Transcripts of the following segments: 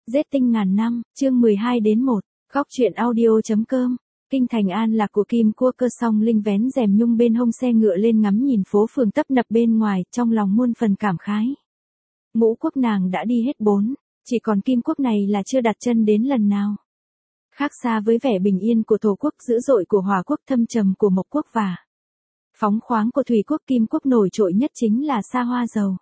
Giết tinh ngàn năm, chương 12 đến 1, góc truyện audio.com. Kinh thành an lạc của Kim Cua Cơ Song Linh vén rèm nhung bên hông xe ngựa lên ngắm nhìn phố phường tấp nập bên ngoài, trong lòng muôn phần cảm khái. Ngũ quốc nàng đã đi hết 4, chỉ còn Kim quốc này là chưa đặt chân đến lần nào. Khác xa với vẻ bình yên của Thổ quốc, dữ dội của Hỏa quốc, thâm trầm của Mộc quốc và phóng khoáng của Thủy quốc, Kim quốc nổi trội nhất chính là xa hoa giàu.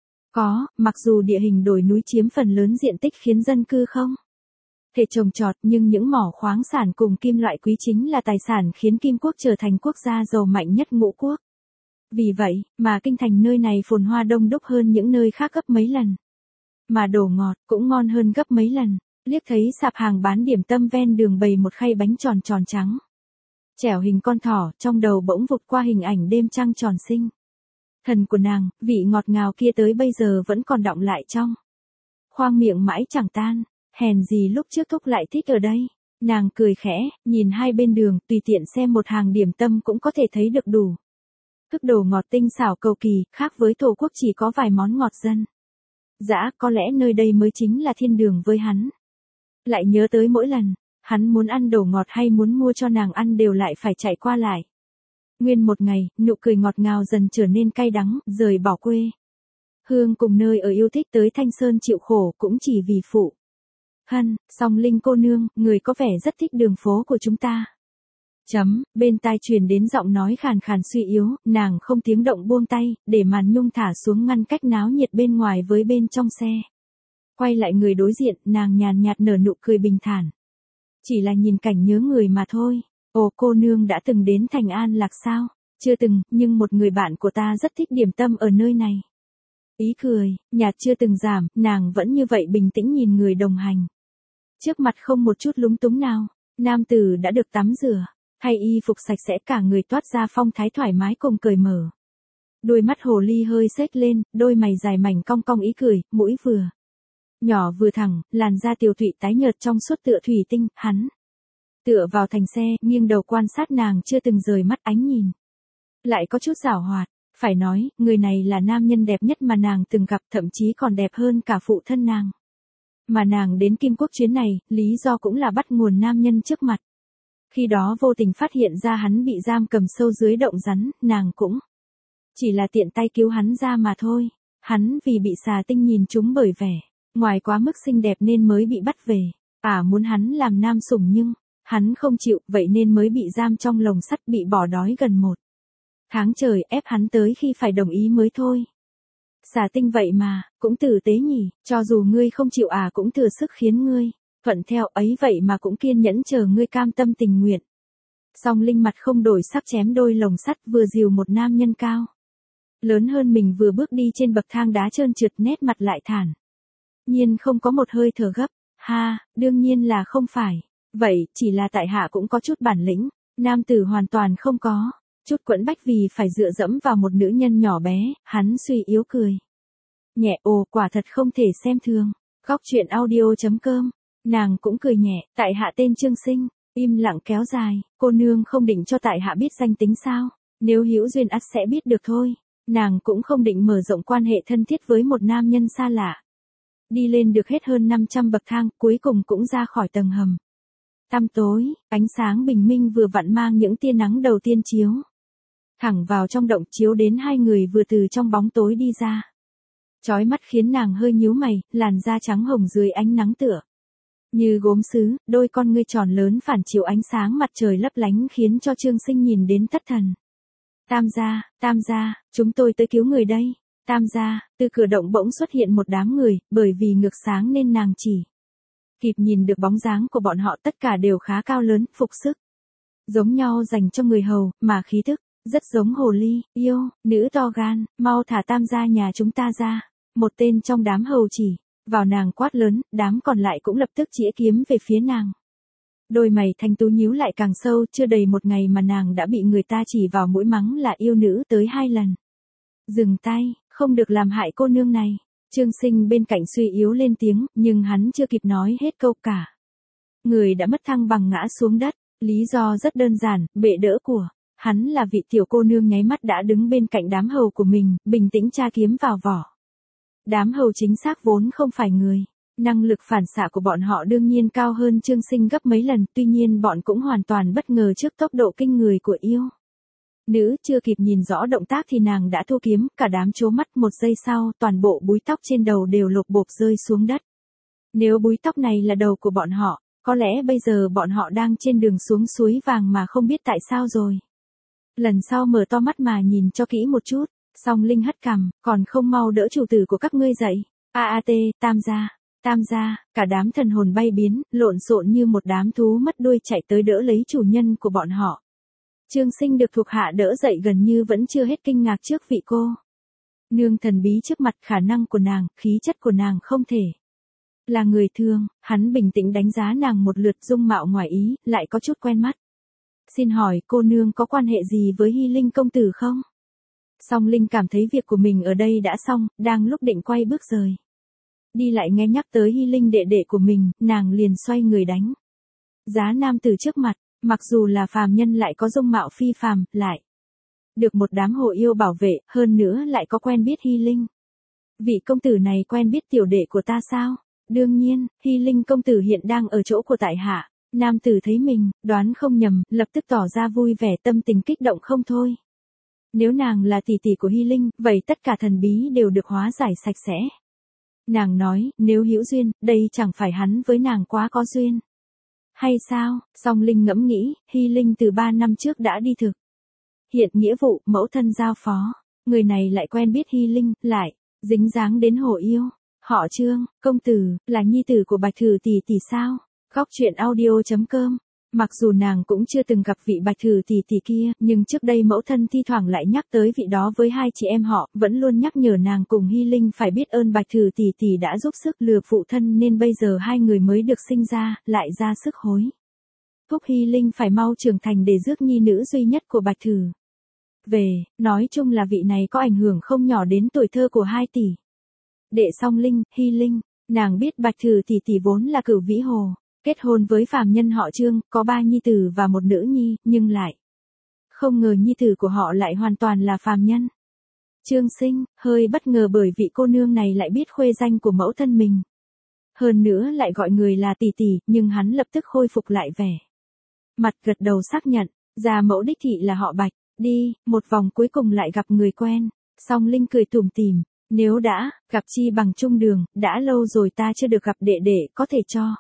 Mặc dù địa hình đồi núi chiếm phần lớn diện tích khiến dân cư không thể trồng trọt, nhưng những mỏ khoáng sản cùng kim loại quý chính là tài sản khiến Kim quốc trở thành quốc gia giàu mạnh nhất Ngũ quốc. Vì vậy, mà kinh thành nơi này phồn hoa đông đúc hơn những nơi khác gấp mấy lần. Mà đồ ngọt cũng ngon hơn gấp mấy lần. Liếc thấy sạp hàng bán điểm tâm ven đường bày một khay bánh tròn tròn trắng trẻo hình con thỏ, trong đầu bỗng vụt qua hình ảnh đêm trăng tròn sinh thần của nàng, vị ngọt ngào kia tới bây giờ vẫn còn đọng lại trong khoang miệng mãi chẳng tan. Hèn gì lúc trước Thúc lại thích ở đây. Nàng cười khẽ, nhìn hai bên đường, tùy tiện xem một hàng điểm tâm cũng có thể thấy được đủ thức đồ ngọt tinh xảo cầu kỳ, khác với Thổ quốc chỉ có vài món ngọt dân dã, có lẽ nơi đây mới chính là thiên đường với hắn. Lại nhớ tới mỗi lần hắn muốn ăn đồ ngọt hay muốn mua cho nàng ăn đều lại phải chạy qua lại. Nguyên một ngày, nụ cười ngọt ngào dần trở nên cay đắng, rời bỏ quê hương cùng nơi ở yêu thích tới Thanh Sơn chịu khổ cũng chỉ vì phụ Song Linh cô nương, người có vẻ rất thích đường phố của chúng ta. Bên tai truyền đến giọng nói khàn khàn suy yếu, nàng không tiếng động buông tay, để màn nhung thả xuống ngăn cách náo nhiệt bên ngoài với bên trong xe. Quay lại người đối diện, nàng nhàn nhạt nở nụ cười bình thản. Chỉ là nhìn cảnh nhớ người mà thôi. Ồ, cô nương đã từng đến thành An Lạc sao? Chưa từng, nhưng một người bạn của ta rất thích điểm tâm ở nơi này. Ý cười nhạt chưa từng giảm, nàng vẫn như vậy bình tĩnh nhìn người đồng hành. Trước mặt không một chút lúng túng nào. Nam tử đã được tắm rửa, thay y phục sạch sẽ, cả người toát ra phong thái thoải mái cùng cởi mở. Đôi mắt hồ ly hơi xếch lên, đôi mày dài mảnh cong cong ý cười, mũi vừa nhỏ vừa thẳng, làn da tiều tụy tái nhợt trong suốt tựa thủy tinh. Hắn tựa vào thành xe, nghiêng đầu quan sát nàng, chưa từng rời mắt, ánh nhìn lại có chút giảo hoạt. Phải nói, người này là nam nhân đẹp nhất mà nàng từng gặp, thậm chí còn đẹp hơn cả phụ thân nàng. Mà nàng đến Kim quốc chuyến này, lý do cũng là bắt nguồn nam nhân trước mặt. Khi đó vô tình phát hiện ra hắn bị giam cầm sâu dưới động rắn, nàng cũng chỉ là tiện tay cứu hắn ra mà thôi. Hắn vì bị xà tinh nhìn trúng bởi vẻ ngoài quá mức xinh đẹp nên mới bị bắt về. Muốn hắn làm nam sủng nhưng hắn không chịu, vậy nên mới bị giam trong lồng sắt, bị bỏ đói gần 1 tháng trời, ép hắn tới khi phải đồng ý mới thôi. Xà tinh vậy mà, cũng tử tế nhỉ, cho dù ngươi không chịu cũng thừa sức khiến ngươi thuận theo, ấy vậy mà cũng kiên nhẫn chờ ngươi cam tâm tình nguyện. Song Linh mặt không đổi sắc chém đôi lồng sắt, vừa dìu một nam nhân cao lớn hơn mình vừa bước đi trên bậc thang đá trơn trượt, nét mặt lại thản nhiên không có một hơi thở gấp. Đương nhiên là không phải. Vậy, chỉ là tại hạ cũng có chút bản lĩnh. Nam tử hoàn toàn không có chút quẫn bách vì phải dựa dẫm vào một nữ nhân nhỏ bé. Hắn suy yếu cười nhẹ, ồ, quả thật không thể xem thường. Góc truyện audio.com. Nàng cũng cười nhẹ, tại hạ tên Trương Sinh. Im lặng kéo dài, cô nương không định cho tại hạ biết danh tính sao? Nếu hữu duyên ắt sẽ biết được thôi. Nàng cũng không định mở rộng quan hệ thân thiết với một nam nhân xa lạ. Đi lên được hết hơn 500 bậc thang, cuối cùng cũng ra khỏi tầng hầm tăm tối. Ánh sáng bình minh vừa vặn mang những tia nắng đầu tiên chiếu thẳng vào trong động, chiếu đến hai người vừa từ trong bóng tối đi ra. Chói mắt khiến nàng hơi nhíu mày, làn da trắng hồng dưới ánh nắng tựa như gốm sứ, đôi con ngươi tròn lớn phản chiếu ánh sáng mặt trời lấp lánh khiến cho Trương Sinh nhìn đến thất thần. Tam gia, chúng tôi tới cứu người đây. Tam gia, từ cửa động bỗng xuất hiện một đám người, bởi vì ngược sáng nên nàng chỉ kịp nhìn được bóng dáng của bọn họ, tất cả đều khá cao lớn, phục sức giống nhau dành cho người hầu, mà khí thức rất giống hồ ly, yêu, nữ to gan, mau thả tam gia nhà chúng ta ra. Một tên trong đám hầu chỉ vào nàng quát lớn, đám còn lại cũng lập tức chĩa kiếm về phía nàng. Đôi mày thanh tú nhíu lại càng sâu, chưa đầy một ngày mà nàng đã bị người ta chỉ vào mũi mắng là yêu nữ tới 2 lần. Dừng tay, không được làm hại cô nương này. Trương Sinh bên cạnh suy yếu lên tiếng, nhưng hắn chưa kịp nói hết câu cả người đã mất thăng bằng ngã xuống đất. Lý do rất đơn giản, bệ đỡ của hắn là vị tiểu cô nương nháy mắt đã đứng bên cạnh đám hầu của mình, bình tĩnh tra kiếm vào vỏ. Đám hầu chính xác vốn không phải người Năng lực phản xạ của bọn họ đương nhiên cao hơn Trương Sinh gấp mấy lần, tuy nhiên bọn cũng hoàn toàn bất ngờ trước tốc độ kinh người của yêu. Nữ chưa kịp nhìn rõ động tác thì nàng đã thu kiếm, cả đám trố mắt, một giây sau, toàn bộ búi tóc trên đầu đều lột bột rơi xuống đất. Nếu búi tóc này là đầu của bọn họ, có lẽ bây giờ bọn họ đang trên đường xuống suối vàng mà không biết tại sao rồi. Lần sau mở to mắt mà nhìn cho kỹ một chút, Song Linh hất cằm, còn không mau đỡ chủ tử của các ngươi dậy. Tam gia, cả đám thần hồn bay biến, lộn xộn như một đám thú mất đuôi chạy tới đỡ lấy chủ nhân của bọn họ. Trương Sinh được thuộc hạ đỡ dậy gần như vẫn chưa hết kinh ngạc trước vị cô nương thần bí trước mặt, khả năng của nàng, khí chất của nàng không thể là người thường. Hắn bình tĩnh đánh giá nàng một lượt, dung mạo ngoài ý, lại có chút quen mắt. Xin hỏi cô nương có quan hệ gì với Hy Linh công tử không? Song Linh cảm thấy việc của mình ở đây đã xong, đang lúc định quay bước rời đi lại nghe nhắc tới Hy Linh đệ đệ của mình, nàng liền xoay người đánh giá nam tử trước mặt, mặc dù là phàm nhân lại có dung mạo phi phàm, lại được một đám hộ yêu bảo vệ, hơn nữa lại có quen biết Hy Linh. Vị công tử này quen biết tiểu đệ của ta sao? Đương nhiên, Hy Linh công tử hiện đang ở chỗ của tại hạ. Nam tử thấy mình, đoán không nhầm, lập tức tỏ ra vui vẻ, tâm tình kích động không thôi. Nếu nàng là tỷ tỷ của Hy Linh, vậy tất cả thần bí đều được hóa giải sạch sẽ. Nàng nói, nếu hữu duyên, đây chẳng phải hắn với nàng quá có duyên. Hay sao? Song Linh ngẫm nghĩ, Hy Linh từ 3 năm trước đã đi thực hiện nghĩa vụ, mẫu thân giao phó. Người này lại quen biết Hy Linh, lại dính dáng đến hổ yêu. Họ Trương, công tử, là nhi tử của Bạch Thử tỷ tỷ sao? Góc truyện audio.com. Mặc dù nàng cũng chưa từng gặp vị Bạch Thử tỷ tỷ kia, nhưng trước đây mẫu thân thi thoảng lại nhắc tới vị đó với hai chị em họ, vẫn luôn nhắc nhở nàng cùng Hy Linh phải biết ơn Bạch Thử tỷ tỷ đã giúp sức lừa phụ thân, nên bây giờ hai người mới được sinh ra, lại ra sức hối thúc Hy Linh phải mau trưởng thành để rước nhi nữ duy nhất của Bạch Thử về. Nói chung là vị này có ảnh hưởng không nhỏ đến tuổi thơ của hai tỷ đệ Song Linh, Hy Linh. Nàng biết Bạch Thử tỷ tỷ vốn là Cửu Vĩ Hồ, kết hôn với phàm nhân họ Trương, có 3 nhi tử và 1 nữ nhi, nhưng lại không ngờ nhi tử của họ lại hoàn toàn là phàm nhân. Trương Sinh hơi bất ngờ bởi vị cô nương này lại biết khuê danh của mẫu thân mình, hơn nữa lại gọi người là tỷ tỷ, nhưng hắn lập tức khôi phục lại vẻ mặt gật đầu xác nhận, gia mẫu đích thị là họ Bạch. Đi, một vòng cuối cùng lại gặp người quen. Song Linh cười tủm tỉm, nếu đã gặp chi bằng chung đường, đã lâu rồi ta chưa được gặp đệ đệ, có thể cho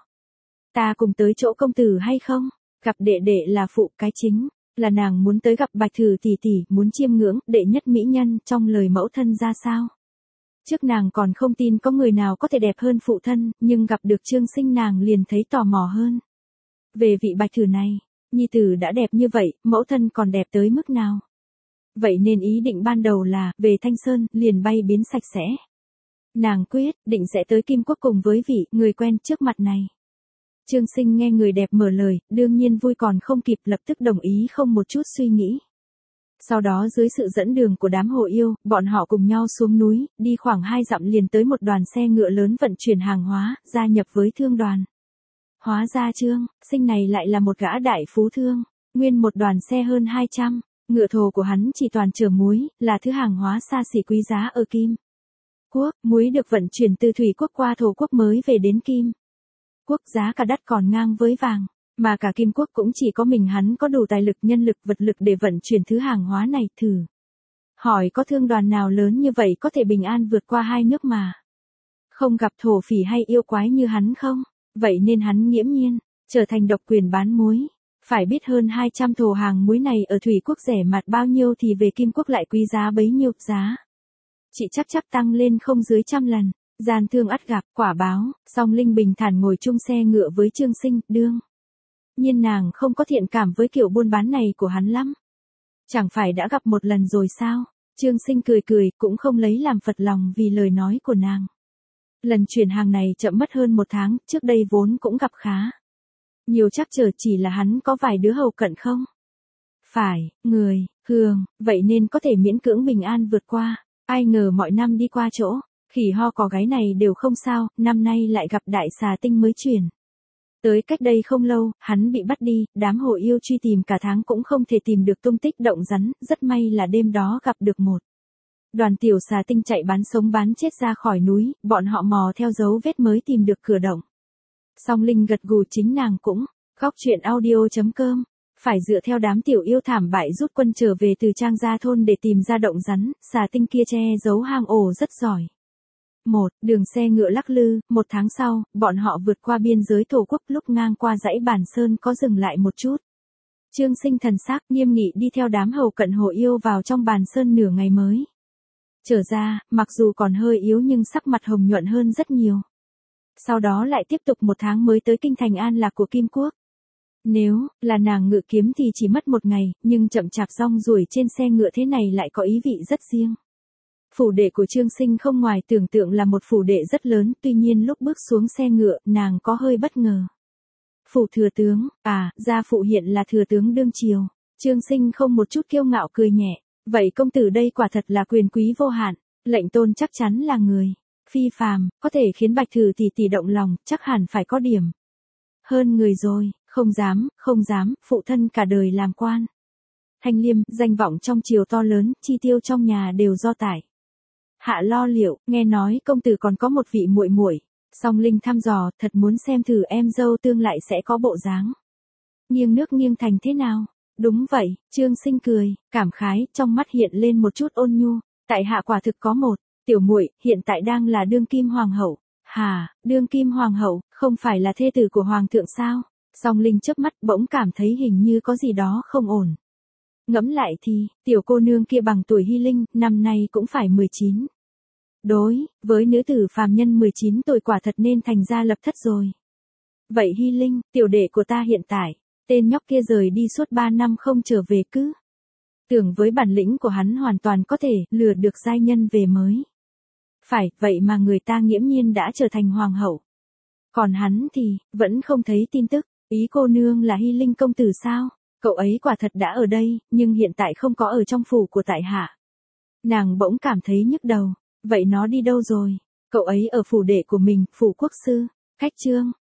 ta cùng tới chỗ công tử hay không? Gặp đệ đệ là phụ, cái chính là nàng muốn tới gặp Bạch Thử tỷ tỷ, muốn chiêm ngưỡng đệ nhất mỹ nhân trong lời mẫu thân ra sao. Trước nàng còn không tin có người nào có thể đẹp hơn phụ thân, nhưng gặp được Trương Sinh nàng liền thấy tò mò hơn về vị Bạch Thử này. Nhi tử đã đẹp như vậy, mẫu thân còn đẹp tới mức nào? Vậy nên ý định ban đầu là, về Thanh Sơn, liền bay biến sạch sẽ. Nàng quyết định sẽ tới Kim Quốc cùng với vị người quen trước mặt này. Trương Sinh nghe người đẹp mở lời, đương nhiên vui còn không kịp, lập tức đồng ý không một chút suy nghĩ. Sau đó dưới sự dẫn đường của đám hộ yêu, bọn họ cùng nhau xuống núi, đi khoảng 2 dặm liền tới một đoàn xe ngựa lớn vận chuyển hàng hóa, gia nhập với thương đoàn. Hóa ra Trương Sinh này lại là một gã đại phú thương, nguyên một đoàn xe hơn 200, ngựa thồ của hắn chỉ toàn chở muối, là thứ hàng hóa xa xỉ quý giá ở Kim Quốc. Muối được vận chuyển từ Thủy Quốc qua Thổ Quốc mới về đến Kim Quốc, giá cả đắt còn ngang với vàng, mà cả Kim Quốc cũng chỉ có mình hắn có đủ tài lực, nhân lực, vật lực để vận chuyển thứ hàng hóa này. Thử hỏi có thương đoàn nào lớn như vậy có thể bình an vượt qua hai nước mà không gặp thổ phỉ hay yêu quái như hắn không? Vậy nên hắn nghiễm nhiên trở thành độc quyền bán muối. Phải biết hơn 200 thổ hàng muối này ở Thủy Quốc rẻ mạt bao nhiêu thì về Kim Quốc lại quý giá bấy nhiêu, giá chị chắc tăng lên không dưới 100 lần. Gian thương ắt gặp quả báo. Song Linh bình thản ngồi chung xe ngựa với Trương Sinh, đương nhiên nàng không có thiện cảm với kiểu buôn bán này của hắn lắm. Chẳng phải đã gặp một lần rồi sao? Trương Sinh cười cười, cũng không lấy làm phật lòng vì lời nói của nàng. Lần chuyển hàng này chậm mất hơn 1 tháng, trước đây vốn cũng gặp khá nhiều trắc trở, chỉ là hắn có vài đứa hầu cận không phải người thường, vậy nên có thể miễn cưỡng bình an vượt qua. Ai ngờ mọi năm đi qua chỗ khỉ ho có gáy này đều không sao, năm nay lại gặp đại xà tinh mới chuyển tới cách đây không lâu, hắn bị bắt đi, đám hộ yêu truy tìm cả tháng cũng không thể tìm được tung tích động rắn, rất may là đêm đó gặp được một Đoàn tiểu xà tinh chạy bán sống bán chết ra khỏi núi, bọn họ mò theo dấu vết mới tìm được cửa động. Song Linh gật gù, chính nàng cũng. Góc truyện audio.com. Phải dựa theo đám tiểu yêu thảm bại rút quân trở về từ Trang Gia thôn để tìm ra động rắn, xà tinh kia che giấu hang ổ rất giỏi. Đường xe ngựa lắc lư, 1 tháng sau, bọn họ vượt qua biên giới Thổ quốc, lúc ngang qua dãy Bản Sơn có dừng lại một chút. Trương Sinh thần sắc nghiêm nghị đi theo đám hầu cận hồ yêu vào trong Bản Sơn nửa ngày mới trở ra, mặc dù còn hơi yếu nhưng sắc mặt hồng nhuận hơn rất nhiều. Sau đó lại tiếp tục 1 tháng mới tới kinh thành An Lạc của Kim Quốc. Nếu là nàng ngự kiếm thì chỉ mất 1 ngày, nhưng chậm chạp rong ruổi trên xe ngựa thế này lại có ý vị rất riêng. Phủ đệ của Trương Sinh không ngoài tưởng tượng là một phủ đệ rất lớn, tuy nhiên lúc bước xuống xe ngựa, nàng có hơi bất ngờ. Phủ thừa tướng, gia phụ hiện là thừa tướng đương triều. Trương Sinh không một chút kiêu ngạo cười nhẹ, vậy công tử đây quả thật là quyền quý vô hạn, lệnh tôn chắc chắn là người phi phàm, có thể khiến Bạch Thử tỷ động lòng, chắc hẳn phải có điểm hơn người rồi. Không dám, phụ thân cả đời làm quan. Thanh liêm, danh vọng trong triều to lớn, chi tiêu trong nhà đều do tại hạ lo liệu, nghe nói công tử còn có một vị muội muội. Song Linh thăm dò, thật muốn xem thử em dâu tương lại sẽ có bộ dáng nghiêng nước nghiêng thành thế nào. Đúng vậy, Trương Sinh cười, cảm khái, trong mắt hiện lên một chút ôn nhu. Tại hạ quả thực có một tiểu muội, hiện tại đang là đương kim hoàng hậu. Hả, đương kim hoàng hậu, không phải là thê tử của hoàng thượng sao? Song Linh chớp mắt bỗng cảm thấy hình như có gì đó không ổn. Ngẫm lại thì, tiểu cô nương kia bằng tuổi Hy Linh, năm nay cũng phải 19. Đối với nữ tử phàm nhân 19 tuổi quả thật nên thành gia lập thất rồi. Vậy Hy Linh, tiểu đệ của ta hiện tại, tên nhóc kia rời đi suốt 3 năm không trở về cứ. Tưởng với bản lĩnh của hắn hoàn toàn có thể lừa được giai nhân về mới. Phải, vậy mà người ta nghiễm nhiên đã trở thành hoàng hậu. Còn hắn thì, vẫn không thấy tin tức. Ý cô nương là Hy Linh công tử sao? Cậu ấy quả thật đã ở đây, nhưng hiện tại không có ở trong phủ của tại hạ. Nàng bỗng cảm thấy nhức đầu. Vậy nó đi đâu rồi? Cậu ấy ở phủ đệ của mình, phủ quốc sư. Khách trương,